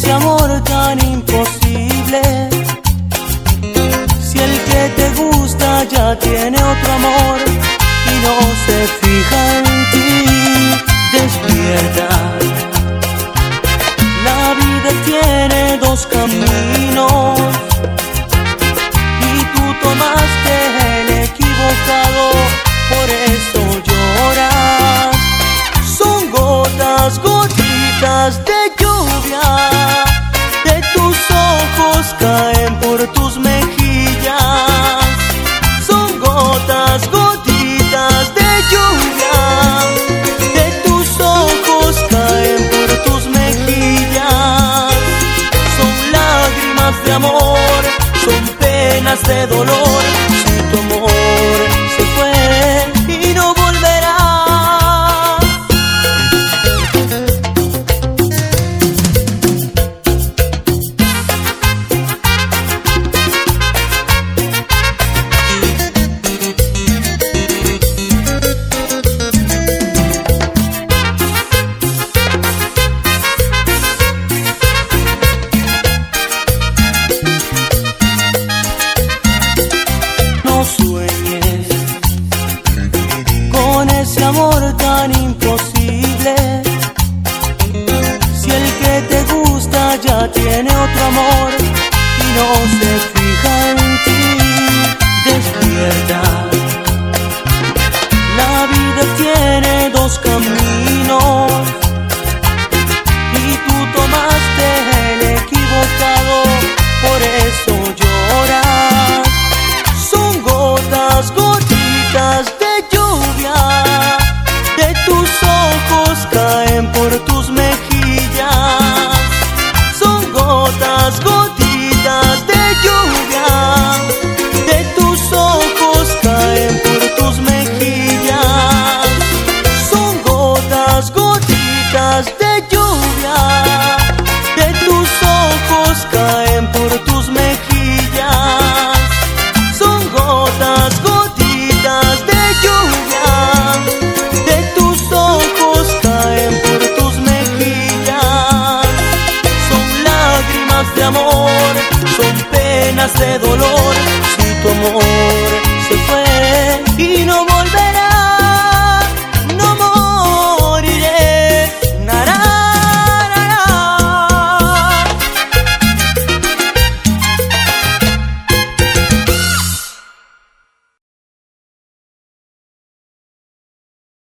ese amor tan imposible. Si el que te gusta ya tiene otro amor y no se fija en ti, despierta. La vida tiene dos caminos y tú tomaste el equivocado, por eso lloras. Son gotas, gotitas de lluvia, de tus ojos caen por tus mejillas. Son gotas, gotitas de lluvia, de tus ojos caen por tus mejillas. Son lágrimas de amor, son penas de dolor. Si tu amor se fue y no volverá. Sueñes con ese amor tan imposible. Si el que te gusta ya tiene otro amor y no se fija en ti, despierta. La vida tiene dos caminos y tú tomaste el equivocado, por eso lloras. Son gotas, gotitas de lluvia, de tus ojos caen por tus mejillas. Son gotas, gotitas de lluvia, de tus ojos caen por tus mejillas. Son gotas, gotitas de lluvia, de tus ojos caen por tus mejillas. Son gotas, gotitas de lluvia, de tus ojos caen por tus mejillas. Son lágrimas de amor, son penas de dolor. Si tu amor